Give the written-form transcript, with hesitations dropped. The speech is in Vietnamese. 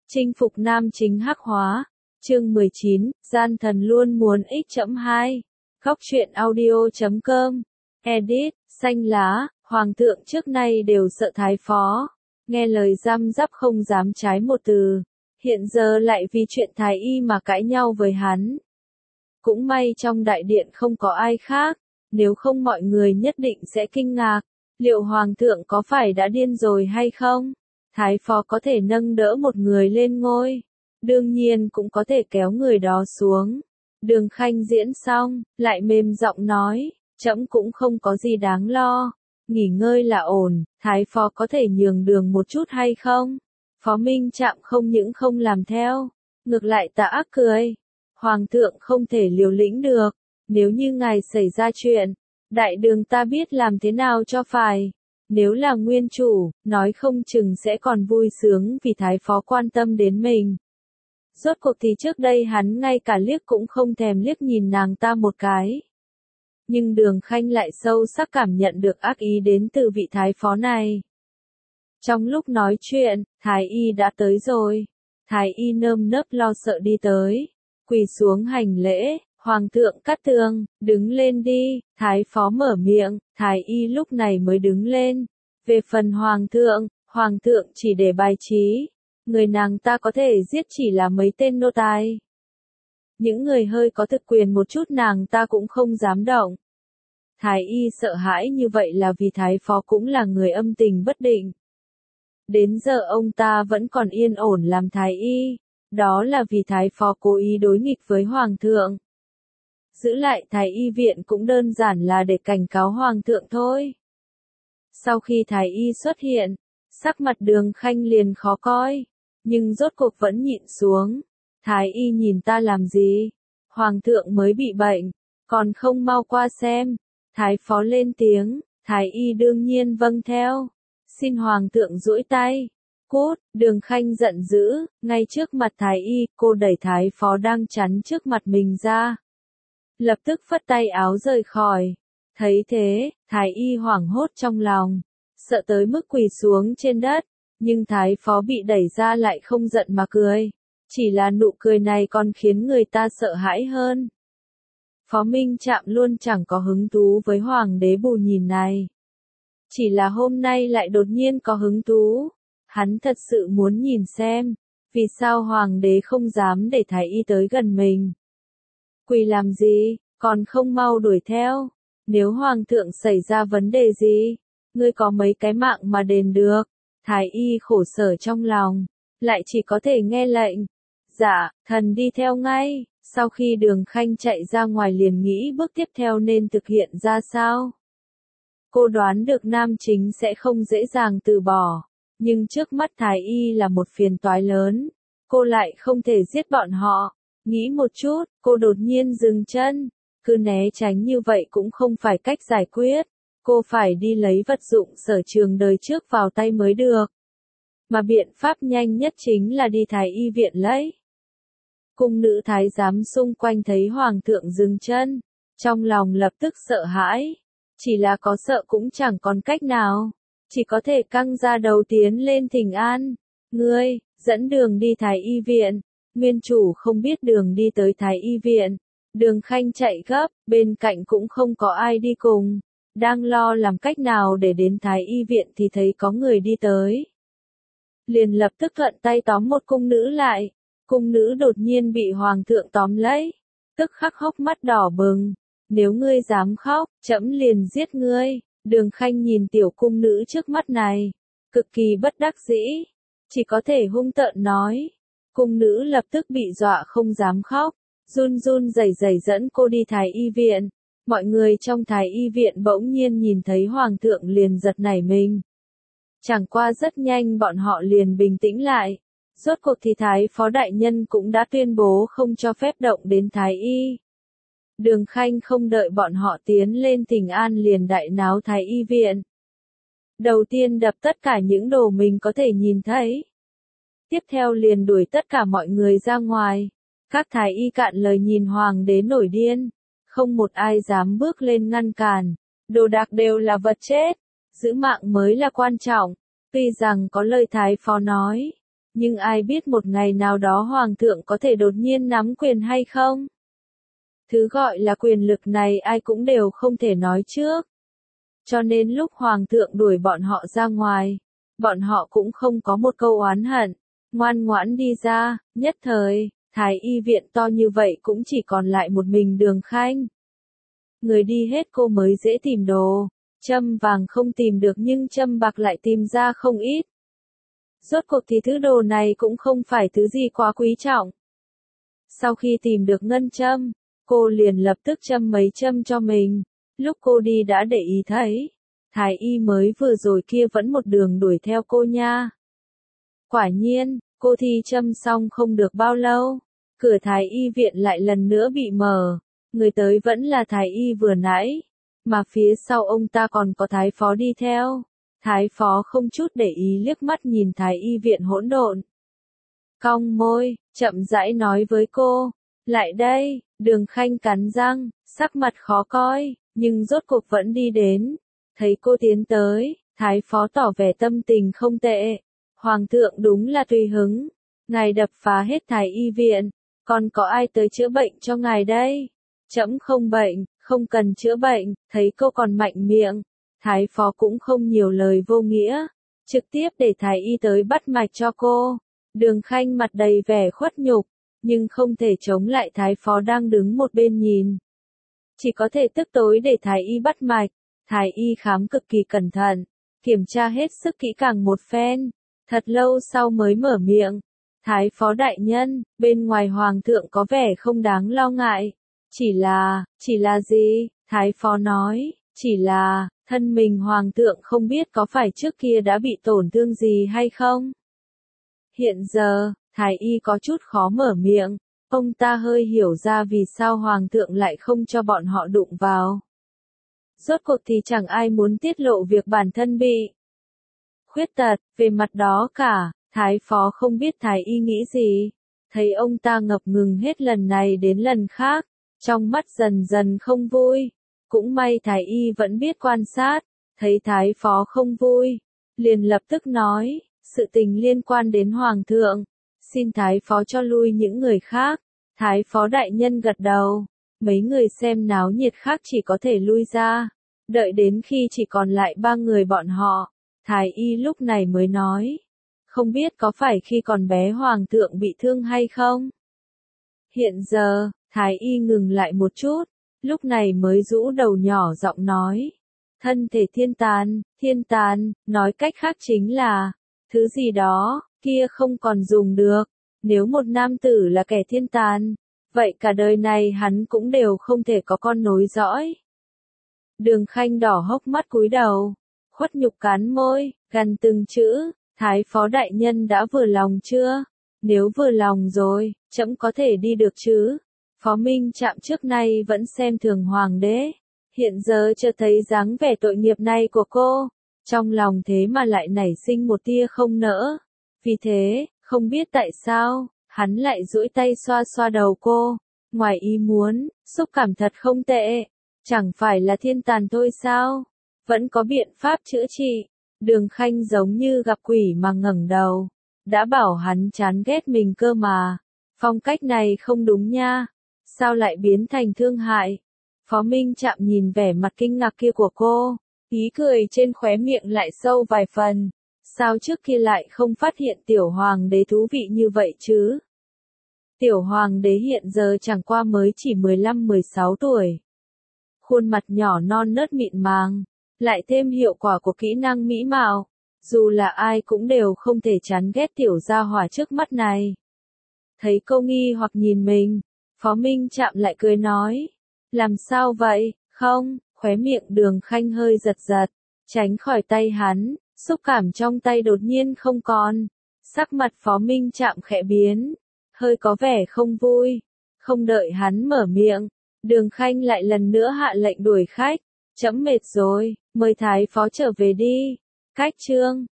Chinh phục nam chính hắc hóa. Chương 19, gian thần luôn muốn x.2. Góc truyện audio.com. Edit, xanh lá, hoàng thượng trước nay đều sợ thái phó. Nghe lời răm rắp không dám trái một từ. Hiện giờ lại vì chuyện thái y mà cãi nhau với hắn. Cũng may trong đại điện không có ai khác, nếu không mọi người nhất định sẽ kinh ngạc. Liệu hoàng thượng có phải đã điên rồi hay không? Thái phó có thể nâng đỡ một người lên ngôi, đương nhiên cũng có thể kéo người đó xuống. Đường Khanh diễn xong, lại mềm giọng nói, trẫm cũng không có gì đáng lo, nghỉ ngơi là ổn, thái phó có thể nhường đường một chút hay không? Phó Minh Trạm không những không làm theo, ngược lại tà ác cười. Hoàng thượng không thể liều lĩnh được, nếu như ngài xảy ra chuyện, đại đường ta biết làm thế nào cho phải. Nếu là nguyên chủ, nói không chừng sẽ còn vui sướng vì thái phó quan tâm đến mình. Rốt cuộc thì trước đây hắn ngay cả liếc cũng không thèm liếc nhìn nàng ta một cái. Nhưng Đường Khanh lại sâu sắc cảm nhận được ác ý đến từ vị thái phó này. Trong lúc nói chuyện, thái y đã tới rồi. Thái y nơm nớp lo sợ đi tới, quỳ xuống hành lễ. Hoàng thượng Cát Tường, đứng lên đi, thái phó mở miệng, thái y lúc này mới đứng lên. Về phần hoàng thượng chỉ để bài trí, người nàng ta có thể giết chỉ là mấy tên nô tài. Những người hơi có thực quyền một chút nàng ta cũng không dám động. Thái y sợ hãi như vậy là vì thái phó cũng là người âm tình bất định. Đến giờ ông ta vẫn còn yên ổn làm thái y, đó là vì thái phó cố ý đối nghịch với hoàng thượng. Giữ lại thái y viện cũng đơn giản là để cảnh cáo hoàng thượng thôi. Sau khi thái y xuất hiện, sắc mặt Đường Khanh liền khó coi, nhưng rốt cuộc vẫn nhịn xuống. Thái y nhìn ta làm gì? Hoàng thượng mới bị bệnh, còn không mau qua xem. Thái phó lên tiếng, thái y đương nhiên vâng theo. Xin hoàng thượng duỗi tay. Cút, Đường Khanh giận dữ, ngay trước mặt thái y, cô đẩy thái phó đang chắn trước mặt mình ra. Lập tức phất tay áo rời khỏi. Thấy thế, thái y hoảng hốt trong lòng, sợ tới mức quỳ xuống trên đất, nhưng thái phó bị đẩy ra lại không giận mà cười. Chỉ là nụ cười này còn khiến người ta sợ hãi hơn. Phó Minh Trạm luôn chẳng có hứng thú với hoàng đế bù nhìn này. Chỉ là hôm nay lại đột nhiên có hứng thú. Hắn thật sự muốn nhìn xem, vì sao hoàng đế không dám để thái y tới gần mình. Quỳ làm gì, còn không mau đuổi theo. Nếu hoàng thượng xảy ra vấn đề gì, ngươi có mấy cái mạng mà đền được. Thái y khổ sở trong lòng, lại chỉ có thể nghe lệnh. Dạ, thần đi theo ngay. Sau khi Đường Khanh chạy ra ngoài liền nghĩ bước tiếp theo nên thực hiện ra sao. Cô đoán được nam chính sẽ không dễ dàng từ bỏ, nhưng trước mắt thái y là một phiền toái lớn. Cô lại không thể giết bọn họ. Nghĩ một chút, cô đột nhiên dừng chân. Cứ né tránh như vậy cũng không phải cách giải quyết. Cô phải đi lấy vật dụng sở trường đời trước vào tay mới được. Mà biện pháp nhanh nhất chính là đi thái y viện lấy. Cung nữ thái giám xung quanh thấy hoàng thượng dừng chân, trong lòng lập tức sợ hãi. Chỉ là có sợ cũng chẳng còn cách nào, chỉ có thể căng ra đầu tiến lên thỉnh an. Ngươi, dẫn đường đi thái y viện. Nguyên chủ không biết đường đi tới thái y viện. Đường Khanh chạy gấp, bên cạnh cũng không có ai đi cùng. Đang lo làm cách nào để đến thái y viện thì thấy có người đi tới. Liền lập tức thuận tay tóm một cung nữ lại. Cung nữ đột nhiên bị hoàng thượng tóm lấy, tức khắc hốc mắt đỏ bừng. Nếu ngươi dám khóc, trẫm liền giết ngươi. Đường Khanh nhìn tiểu cung nữ trước mắt này, cực kỳ bất đắc dĩ, chỉ có thể hung tợn nói. Cung nữ lập tức bị dọa không dám khóc, run run rẩy rẩy dẫn cô đi thái y viện. Mọi người trong thái y viện bỗng nhiên nhìn thấy hoàng thượng liền giật nảy mình. Chẳng qua rất nhanh bọn họ liền bình tĩnh lại. Rốt cuộc thì thái phó đại nhân cũng đã tuyên bố không cho phép động đến thái y. Đường Khanh không đợi bọn họ tiến lên thỉnh an liền đại náo thái y viện. Đầu tiên đập tất cả những đồ mình có thể nhìn thấy. Tiếp theo liền đuổi tất cả mọi người ra ngoài. Các thái y cạn lời nhìn hoàng đế nổi điên. Không một ai dám bước lên ngăn cản. Đồ đạc đều là vật chết. Giữ mạng mới là quan trọng. Tuy rằng có lời thái phó nói, nhưng ai biết một ngày nào đó hoàng thượng có thể đột nhiên nắm quyền hay không? Thứ gọi là quyền lực này ai cũng đều không thể nói trước. Cho nên lúc hoàng thượng đuổi bọn họ ra ngoài, bọn họ cũng không có một câu oán hận, ngoan ngoãn đi ra, nhất thời, thái y viện to như vậy cũng chỉ còn lại một mình Đường Khanh. Người đi hết cô mới dễ tìm đồ, châm vàng không tìm được nhưng châm bạc lại tìm ra không ít. Rốt cuộc thì thứ đồ này cũng không phải thứ gì quá quý trọng. Sau khi tìm được ngân châm, cô liền lập tức châm mấy châm cho mình. Lúc cô đi đã để ý thấy, thái y mới vừa rồi kia vẫn một đường đuổi theo cô nha. Quả nhiên, cô thi châm xong không được bao lâu, cửa thái y viện lại lần nữa bị mở. Người tới vẫn là thái y vừa nãy, mà phía sau ông ta còn có thái phó đi theo. Thái phó không chút để ý liếc mắt nhìn thái y viện hỗn độn. Cong môi, chậm rãi nói với cô, lại đây. Đường Khanh cắn răng, sắc mặt khó coi, nhưng rốt cuộc vẫn đi đến. Thấy cô tiến tới, thái phó tỏ vẻ tâm tình không tệ. Hoàng thượng đúng là tùy hứng, ngài đập phá hết thái y viện, còn có ai tới chữa bệnh cho ngài đây? Trẫm không bệnh, không cần chữa bệnh. Thấy cô còn mạnh miệng, thái phó cũng không nhiều lời vô nghĩa, trực tiếp để thái y tới bắt mạch cho cô. Đường Khanh mặt đầy vẻ khuất nhục, nhưng không thể chống lại thái phó đang đứng một bên nhìn. Chỉ có thể tức tối để thái y bắt mạch. Thái y khám cực kỳ cẩn thận, kiểm tra hết sức kỹ càng một phen, thật lâu sau mới mở miệng. Thái phó đại nhân, bên ngoài hoàng thượng có vẻ không đáng lo ngại. Chỉ là gì? Thái phó nói, chỉ là, thân mình hoàng thượng không biết có phải trước kia đã bị tổn thương gì hay không? Hiện giờ, thái y có chút khó mở miệng, ông ta hơi hiểu ra vì sao hoàng thượng lại không cho bọn họ đụng vào. Rốt cuộc thì chẳng ai muốn tiết lộ việc bản thân bị khuyết tật, về mặt đó cả, thái phó không biết thái y nghĩ gì. Thấy ông ta ngập ngừng hết lần này đến lần khác, trong mắt dần dần không vui. Cũng may thái y vẫn biết quan sát, thấy thái phó không vui, liền lập tức nói, sự tình liên quan đến hoàng thượng, xin thái phó cho lui những người khác. Thái phó đại nhân gật đầu, mấy người xem náo nhiệt khác chỉ có thể lui ra. Đợi đến khi chỉ còn lại 3 người bọn họ, thái y lúc này mới nói, không biết có phải khi còn bé hoàng thượng bị thương hay không? Hiện giờ, thái y ngừng lại một chút, lúc này mới rũ đầu nhỏ giọng nói, thân thể thiên tàn, nói cách khác chính là, thứ gì đó, kia không còn dùng được. Nếu một nam tử là kẻ thiên tàn, vậy cả đời này hắn cũng đều không thể có con nối dõi. Đường Khanh đỏ hốc mắt cúi đầu, khuất nhục cắn môi, gằn từng chữ, thái phó đại nhân đã vừa lòng chưa? Nếu vừa lòng rồi, trẫm có thể đi được chứ? Phó Minh Trạm trước nay vẫn xem thường hoàng đế, hiện giờ chưa thấy dáng vẻ tội nghiệp này của cô, trong lòng thế mà lại nảy sinh một tia không nỡ. Vì thế, không biết tại sao, hắn lại duỗi tay xoa xoa đầu cô, ngoài ý muốn, xúc cảm thật không tệ, chẳng phải là thiên tàn thôi sao? Vẫn có biện pháp chữa trị. Đường Khanh giống như gặp quỷ mà ngẩng đầu, đã bảo hắn chán ghét mình cơ mà, phong cách này không đúng nha, sao lại biến thành thương hại? Phó Minh Trạm nhìn vẻ mặt kinh ngạc kia của cô, ý cười trên khóe miệng lại sâu vài phần. Sao trước kia lại không phát hiện tiểu hoàng đế thú vị như vậy chứ? Tiểu hoàng đế hiện giờ chẳng qua mới chỉ 15-16 tuổi. Khuôn mặt nhỏ non nớt mịn màng, lại thêm hiệu quả của kỹ năng mỹ mạo, dù là ai cũng đều không thể chán ghét tiểu gia hỏa trước mắt này. Thấy cô nghi hoặc nhìn mình, Phó Minh Trạm lại cười nói, làm sao vậy? Không, khóe miệng Đường Khanh hơi giật giật, tránh khỏi tay hắn. Xúc cảm trong tay đột nhiên không còn. Sắc mặt Phó Minh Trạm khẽ biến, hơi có vẻ không vui. Không đợi hắn mở miệng, Đường Khanh lại lần nữa hạ lệnh đuổi khách. Trẫm mệt rồi, mời thái phó trở về đi. Cách chương